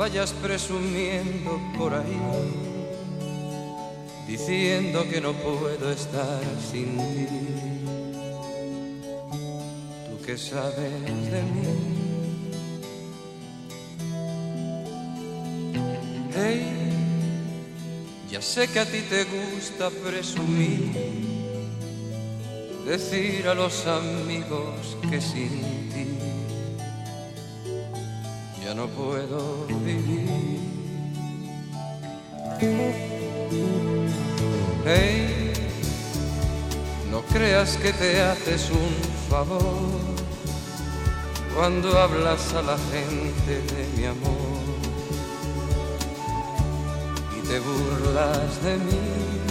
vayas presumiendo por ahí, diciendo que no puedo estar sin ti. ¿Tú qué sabes de mí? Hey, ya sé que a ti te gusta presumir, decir a los amigos que sin ti ya no puedo vivir. Hey, no creas que te haces un favor cuando hablas a la gente de mi amor y te burlas de mí.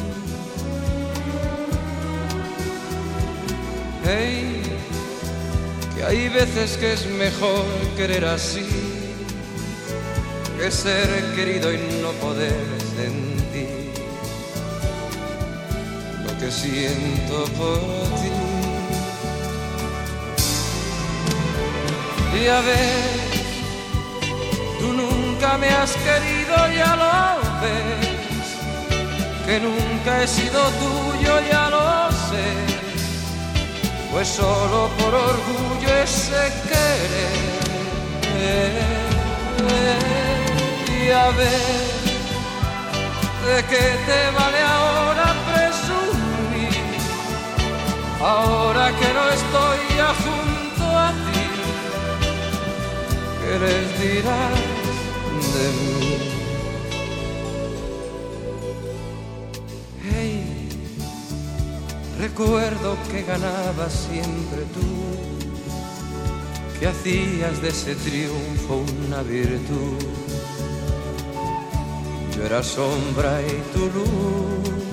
Hey, que hay veces que es mejor querer así que ser querido y no poder sentir lo que siento por ti. Y a ver, tú nunca me has querido, ya lo ves, que nunca he sido tuyo, ya lo sé, pues solo por orgullo ese querer. Y a ver, ¿de qué te vale ahora presumir? Ahora que no estoy ya junto a ti, ¿qué les dirás de mí? Hey, recuerdo que ganabas siempre tú, que hacías de ese triunfo una virtud. Yo era sombra y tu luz.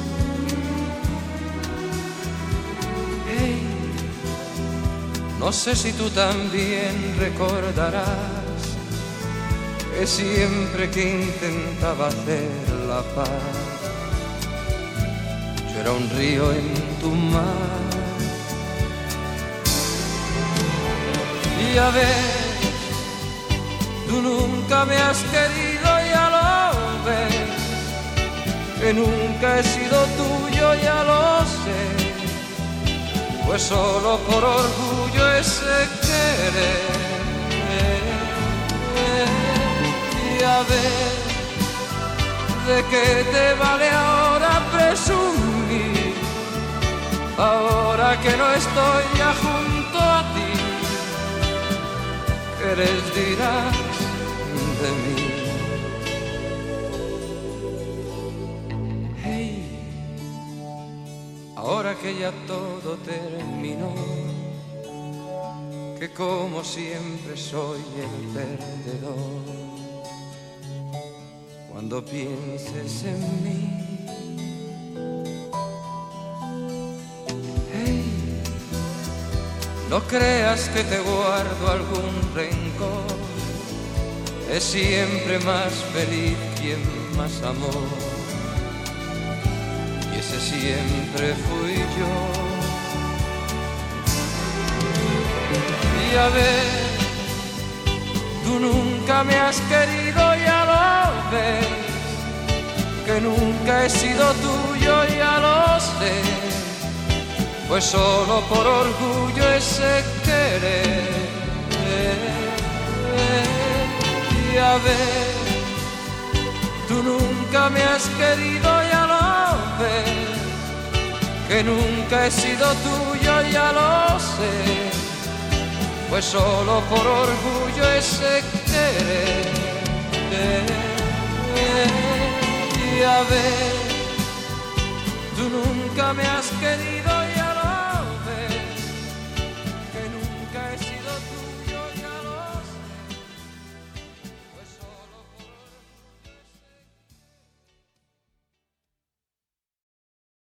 Hey, no sé si tú también recordarás que siempre que intentaba hacer la paz, yo era un río en tu mar. Y a ver, tú nunca me has querido, ya lo ves, que nunca he sido tuyo, ya lo sé, pues solo por orgullo ese querer. Y a ver, ¿de qué te vale ahora presumir? Ahora que no estoy ya junto a ti, ¿qué les dirás de mí? Hey, ahora que ya todo terminó, que como siempre soy el perdedor, cuando pienses en mí, no creas que te guardo algún rencor, es siempre más feliz quien más amó, y ese siempre fui yo. Y a ver, tú nunca me has querido, ya lo ves, que nunca he sido tuyo, ya lo sé, pues solo por orgullo ese querer. Y a ver, tú nunca me has querido, ya lo ves, que nunca he sido tuyo, ya lo sé, pues solo por orgullo ese querer. Y a ver, tú nunca me has querido,